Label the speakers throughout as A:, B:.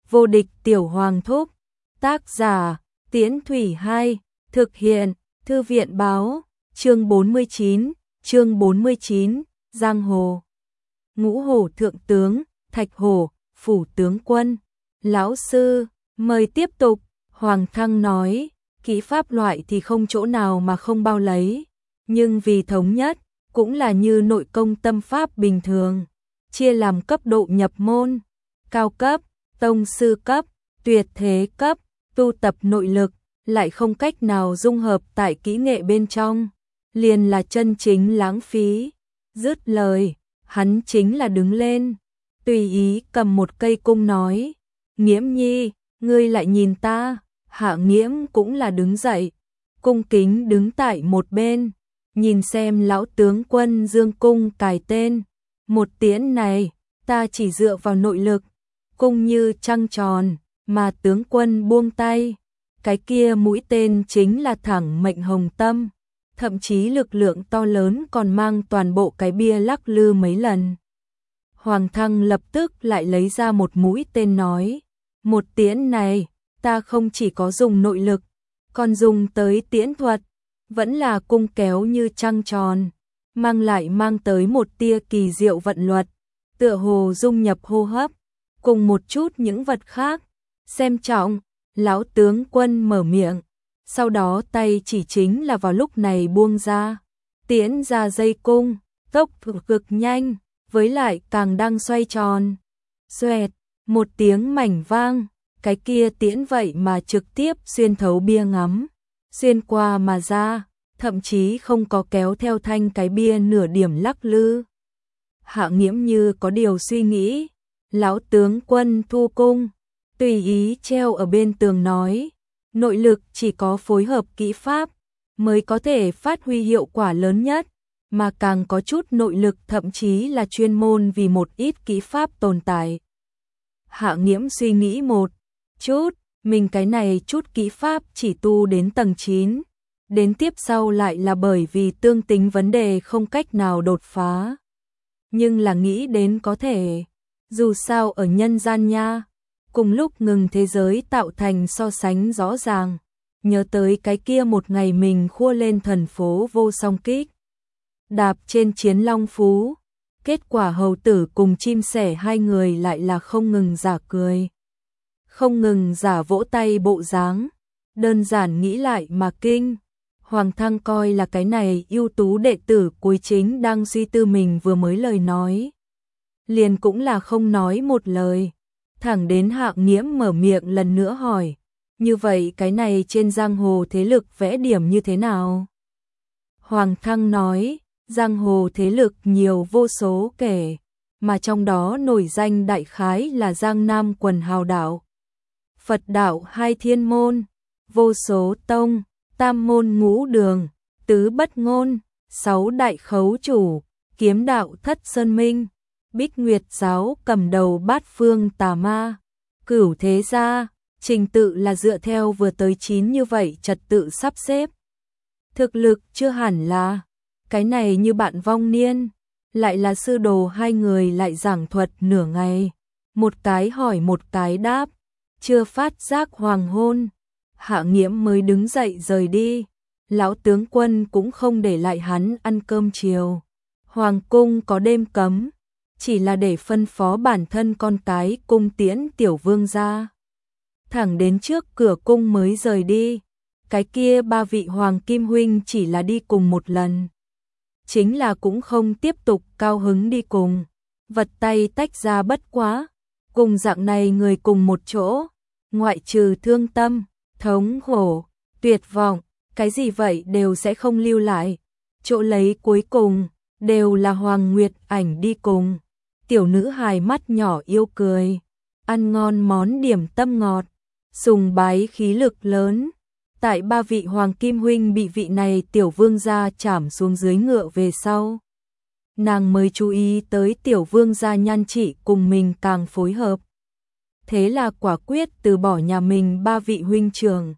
A: vô địch tiểu hoàng thúc. Tác giả, Tiễn Thủy 2, thực hiện, Thư viện báo, chương 49, Giang Hồ. Ngũ hổ thượng tướng, Thạch Hổ, phủ tướng quân. Lão sư, mời tiếp tục. Hoàng Thăng nói, kỹ pháp loại thì không chỗ nào mà không bao lấy, nhưng vì thống nhất, cũng là như nội công tâm pháp bình thường, chia làm cấp độ nhập môn, cao cấp, tông sư cấp, tuyệt thế cấp, tu tập nội lực, lại không cách nào dung hợp tại kỹ nghệ bên trong, liền là chân chính lãng phí. Dứt lời, hắn chính là đứng lên, tùy ý cầm một cây cung nói, Nghiễm nhi, ngươi lại nhìn ta. Hạ Nghiễm cũng là đứng dậy, cung kính đứng tại một bên, nhìn xem lão tướng quân dương cung cài tên. Một tiễn này, ta chỉ dựa vào nội lực, cung như trăng tròn, mà tướng quân buông tay. Cái kia mũi tên chính là thẳng mệnh hồng tâm, thậm chí lực lượng to lớn còn mang toàn bộ cái bia lắc lư mấy lần. Hoàng Thăng lập tức lại lấy ra một mũi tên nói, một tiễn này, ta không chỉ có dùng nội lực, còn dùng tới tiễn thuật, vẫn là cung kéo như trăng tròn, mang tới một tia kỳ diệu vận luật, tựa hồ dung nhập hô hấp, cùng một chút những vật khác. Xem trọng, lão tướng quân mở miệng, sau đó tay chỉ chính là vào lúc này buông ra, tiễn ra dây cung, tốc cực nhanh, với lại càng đang xoay tròn. Xoẹt, một tiếng mảnh vang. Cái kia tiễn vậy mà trực tiếp xuyên thấu bia ngắm, xuyên qua mà ra, thậm chí không có kéo theo thanh cái bia nửa điểm lắc lư. Hạ Nghiễm như có điều suy nghĩ, lão tướng quân thu cung, tùy ý treo ở bên tường nói, nội lực chỉ có phối hợp kỹ pháp mới có thể phát huy hiệu quả lớn nhất, mà càng có chút nội lực thậm chí là chuyên môn vì một ít kỹ pháp tồn tại. Hạ Nghiễm suy nghĩ một chút, mình cái này chút kỹ pháp chỉ tu đến tầng 9, đến tiếp sau lại là bởi vì tương tính vấn đề không cách nào đột phá. Nhưng là nghĩ đến có thể, dù sao ở nhân gian nha, cùng lúc ngừng thế giới tạo thành so sánh rõ ràng, nhớ tới cái kia một ngày mình khua lên thần phố vô song kích, đạp trên chiến long phú, kết quả hầu tử cùng chim sẻ hai người lại là không ngừng giả cười. Không ngừng giả vỗ tay bộ dáng, đơn giản nghĩ lại mà kinh. Hoàng Thăng coi là cái này ưu tú đệ tử cuối chính đang suy tư mình vừa mới lời nói. Liền cũng là không nói một lời, thẳng đến Hạ Nghiễm mở miệng lần nữa hỏi, như vậy cái này trên giang hồ thế lực vẽ điểm như thế nào? Hoàng Thăng nói, giang hồ thế lực nhiều vô số kể, mà trong đó nổi danh đại khái là Giang Nam quần hào đạo, Phật đạo hai thiên môn, vô số tông, tam môn ngũ đường, tứ bất ngôn, sáu đại khấu chủ, kiếm đạo thất sơn minh, Bích Nguyệt giáo cầm đầu bát phương tà ma, cửu thế gia, trình tự là dựa theo vừa tới 9 như vậy trật tự sắp xếp. Thực lực chưa hẳn là, cái này như bạn vong niên, lại là sư đồ hai người lại giảng thuật nửa ngày, một cái hỏi một cái đáp. Chưa phát giác hoàng hôn, Hạ Nghiễm mới đứng dậy rời đi, lão tướng quân cũng không để lại hắn ăn cơm chiều. Hoàng cung có đêm cấm, chỉ là để phân phó bản thân con cái cung tiễn tiểu vương ra. Thẳng đến trước cửa cung mới rời đi, cái kia ba vị hoàng kim huynh chỉ là đi cùng một lần. Chính là cũng không tiếp tục cao hứng đi cùng, vật tay tách ra bất quá. Cùng dạng này người cùng một chỗ, ngoại trừ thương tâm, thống khổ, tuyệt vọng, cái gì vậy đều sẽ không lưu lại. Chỗ lấy cuối cùng, đều là Hoàng Nguyệt Ảnh đi cùng. Tiểu nữ hài mắt nhỏ yêu cười, ăn ngon món điểm tâm ngọt, sùng bái khí lực lớn. Tại ba vị Hoàng Kim Huynh bị vị này tiểu vương gia trảm xuống dưới ngựa về sau, nàng mới chú ý tới tiểu vương gia nhan trị cùng mình càng phối hợp. Thế là quả quyết từ bỏ nhà mình ba vị huynh trưởng,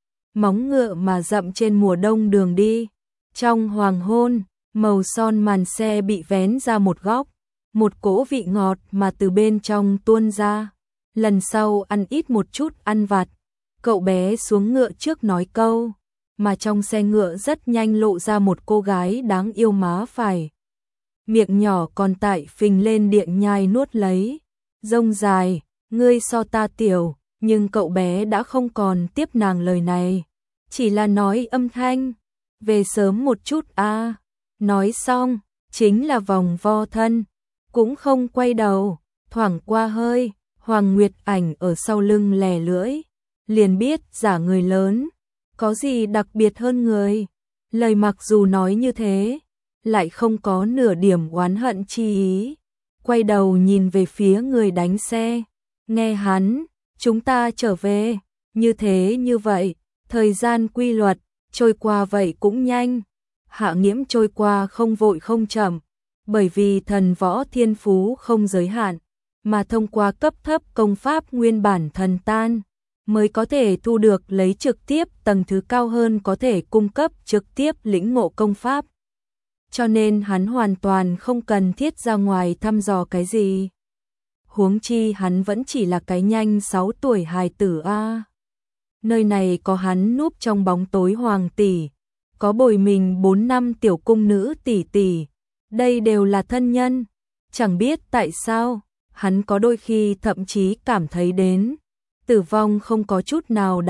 A: móng ngựa mà dậm trên mùa đông đường đi. Trong hoàng hôn, màu son màn xe bị vén ra một góc, một cỗ vị ngọt mà từ bên trong tuôn ra, lần sau ăn ít một chút ăn vặt. Cậu bé xuống ngựa trước nói câu, mà trong xe ngựa rất nhanh lộ ra một cô gái đáng yêu má phải. Miệng nhỏ còn tại phình lên điện nhai nuốt lấy. Rông dài, ngươi so ta tiểu, nhưng cậu bé đã không còn tiếp nàng lời này. Chỉ là nói âm thanh, về sớm một chút a. Nói xong, chính là vòng vo thân, cũng không quay đầu, thoảng qua hơi, Hoàng Nguyệt Ảnh ở sau lưng lè lưỡi, liền biết giả người lớn, có gì đặc biệt hơn người. Lời mặc dù nói như thế, lại không có nửa điểm oán hận chi ý. Quay đầu nhìn về phía người đánh xe, nghe hắn, chúng ta trở về, như thế như vậy, thời gian quy luật, trôi qua vậy cũng nhanh. Hạ Nghiễm trôi qua không vội không chậm, bởi vì thần võ thiên phú không giới hạn, mà thông qua cấp thấp công pháp nguyên bản thần tan, mới có thể thu được lấy trực tiếp tầng thứ cao hơn có thể cung cấp trực tiếp lĩnh ngộ công pháp. Cho nên hắn hoàn toàn không cần thiết ra ngoài thăm dò cái gì. Huống chi hắn vẫn chỉ là cái nhanh 6 tuổi hài tử a. Nơi này có hắn núp trong bóng tối hoàng tỷ, có bồi mình 4 năm tiểu cung nữ tỷ tỷ, đây đều là thân nhân. Chẳng biết tại sao, hắn có đôi khi thậm chí cảm thấy đến tử vong không có chút nào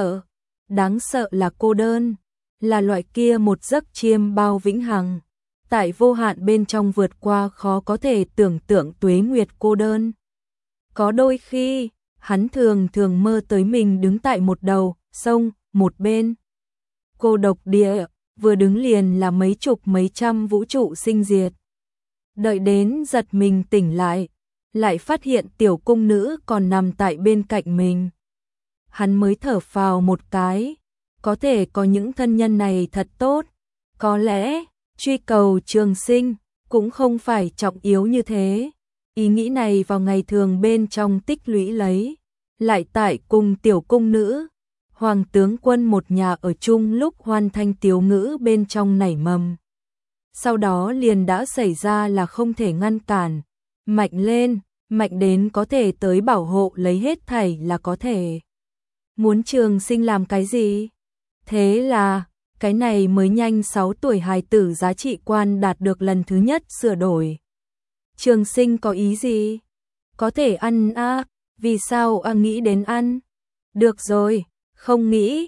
A: đáng sợ là cô đơn, là loại kia một giấc chiêm bao vĩnh hằng, tại vô hạn bên trong vượt qua khó có thể tưởng tượng tuế nguyệt cô đơn. Có đôi khi, hắn thường mơ tới mình đứng tại một đầu sông, một bên cô độc địa, vừa đứng liền là mấy chục mấy trăm vũ trụ sinh diệt. Đợi đến giật mình tỉnh lại phát hiện tiểu cung nữ còn nằm tại bên cạnh mình. Hắn mới thở phào một cái, có thể có những thân nhân này thật tốt, có lẽ truy cầu trường sinh cũng không phải trọng yếu như thế. Ý nghĩ này vào ngày thường bên trong tích lũy lấy, lại tại cùng tiểu cung nữ, Hoàng tướng quân một nhà ở chung lúc hoàn thành tiếu ngữ bên trong nảy mầm. Sau đó liền đã xảy ra là không thể ngăn cản, mạnh lên, mạnh đến có thể tới bảo hộ lấy hết thảy là có thể. Muốn trường sinh làm cái gì? Thế là, cái này mới nhanh 6 tuổi hài tử giá trị quan đạt được lần thứ nhất sửa đổi. Trường sinh có ý gì? Có thể ăn à, vì sao nghĩ đến ăn? Được rồi, không nghĩ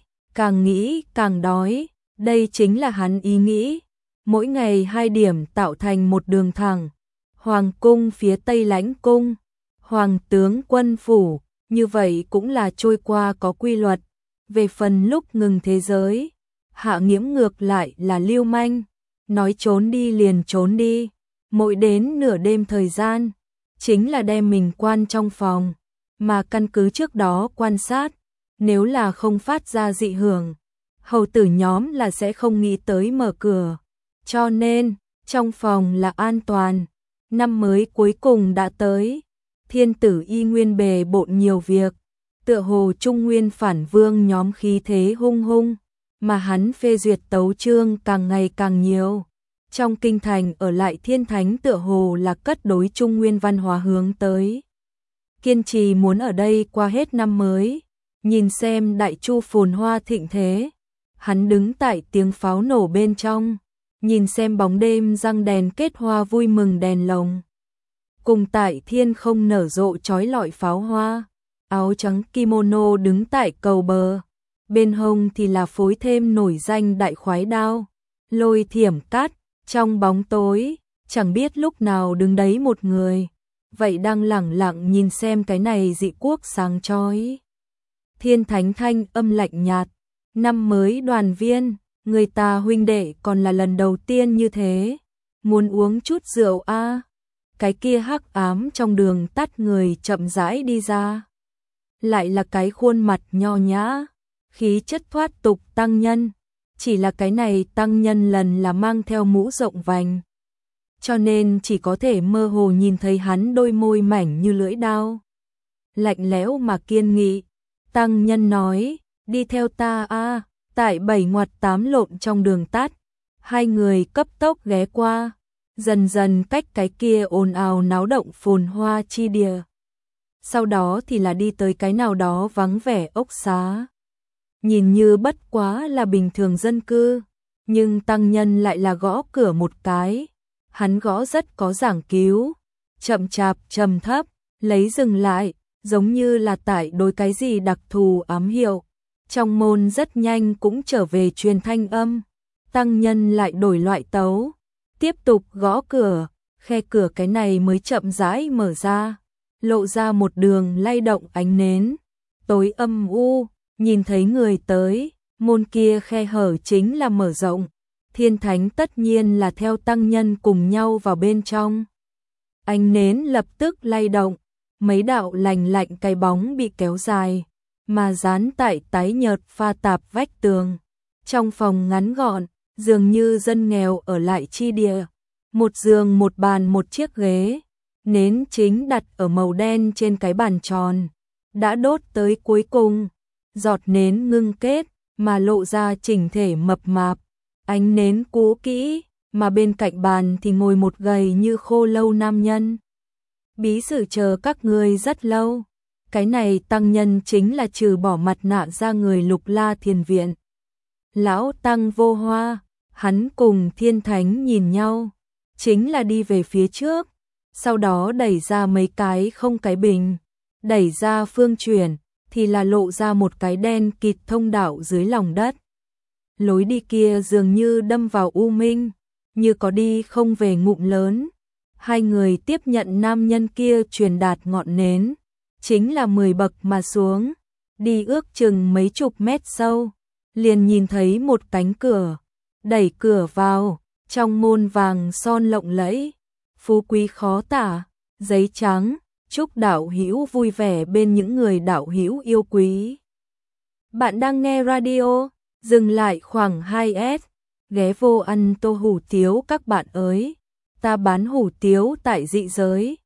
A: càng đói, đây chính là hắn ý nghĩ. Mỗi ngày 2 điểm tạo thành một đường thẳng, Hoàng cung phía Tây Lãnh cung, Hoàng tướng quân phủ, như vậy cũng là trôi qua có quy luật. Về phần lúc ngừng thế giới, Hạ Nghiễm ngược lại là lưu manh, nói trốn đi liền trốn đi, mỗi đến nửa đêm thời gian, chính là đem mình quan trong phòng, mà căn cứ trước đó quan sát, nếu là không phát ra dị hưởng, hầu tử nhóm là sẽ không nghĩ tới mở cửa, cho nên, trong phòng là an toàn. Năm mới cuối cùng đã tới, thiên tử y nguyên bề bộn nhiều việc, tựa hồ Trung Nguyên phản vương nhóm khí thế hung hung, mà hắn phê duyệt tấu chương càng ngày càng nhiều. Trong kinh thành ở lại thiên thánh tựa hồ là cất đối Trung Nguyên văn hóa hướng tới. Kiên trì muốn ở đây qua hết năm mới, nhìn xem đại chu phồn hoa thịnh thế. Hắn đứng tại tiếng pháo nổ bên trong, nhìn xem bóng đêm răng đèn kết hoa vui mừng đèn lồng. Cùng tại thiên không nở rộ chói lọi pháo hoa, áo trắng kimono đứng tại cầu bờ, bên hông thì là phối thêm nổi danh đại khoái đao, lôi thiểm cát, trong bóng tối, chẳng biết lúc nào đứng đấy một người, vậy đang lẳng lặng nhìn xem cái này dị quốc sáng chói. Thiên thánh thanh âm lạnh nhạt, năm mới đoàn viên, người ta huynh đệ còn là lần đầu tiên như thế, muốn uống chút rượu a. Cái kia hắc ám trong đường tắt người chậm rãi đi ra. Lại là cái khuôn mặt nho nhã, khí chất thoát tục tăng nhân, chỉ là cái này tăng nhân lần là mang theo mũ rộng vành. Cho nên chỉ có thể mơ hồ nhìn thấy hắn đôi môi mảnh như lưỡi dao. Lạnh lẽo mà kiên nghị, tăng nhân nói, đi theo ta a. Tại 7 ngoặt 8 lộn trong đường tắt, hai người cấp tốc ghé qua, dần dần cách cái kia ồn ào náo động phồn hoa chi địa. sau đó thì là đi tới cái nào đó vắng vẻ ốc xá. Nhìn như bất quá là bình thường dân cư, nhưng tăng nhân lại là gõ cửa một cái. Hắn gõ rất có giảng cứu, chậm chạp trầm thấp, lấy dừng lại, giống như là tại đối cái gì đặc thù ám hiệu. Trong môn rất nhanh cũng trở về truyền thanh âm. Tăng nhân lại đổi loại tấu, tiếp tục gõ cửa, khe cửa cái này mới chậm rãi mở ra, lộ ra một đường lay động ánh nến. Tối âm u, nhìn thấy người tới, môn kia khe hở chính là mở rộng. Thiên thánh tất nhiên là theo tăng nhân cùng nhau vào bên trong. Ánh nến lập tức lay động, mấy đạo lành lạnh cái bóng bị kéo dài, mà dán tại tái nhợt pha tạp vách tường. Trong phòng ngắn gọn, dường như dân nghèo ở lại chi địa. Một giường, một bàn, một chiếc ghế. Nến chính đặt ở màu đen trên cái bàn tròn. Đã đốt tới cuối cùng. Giọt nến ngưng kết, mà lộ ra chỉnh thể mập mạp. Ánh nến cũ kỹ, mà bên cạnh bàn thì ngồi một gầy như khô lâu nam nhân. Bí sử chờ các ngươi rất lâu. Cái này tăng nhân chính là trừ bỏ mặt nạ ra người Lục La Thiền Viện. Lão Tăng Vô Hoa, hắn cùng Thiên Thánh nhìn nhau, chính là đi về phía trước, sau đó đẩy ra mấy cái không cái bình, đẩy ra phương chuyển, thì là lộ ra một cái đen kịt thông đạo dưới lòng đất. Lối đi kia dường như đâm vào u minh, như có đi không về ngụm lớn. Hai người tiếp nhận nam nhân kia truyền đạt ngọn nến, chính là 10 bậc mà xuống, đi ước chừng mấy chục mét sâu, liền nhìn thấy một cánh cửa, đẩy cửa vào, trong môn vàng son lộng lẫy, phú quý khó tả, giấy trắng, chúc đạo hữu vui vẻ bên những người đạo hữu yêu quý. Bạn đang nghe radio, dừng lại khoảng 2S, ghé vô ăn tô hủ tiếu các bạn ơi, ta bán hủ tiếu tại dị giới.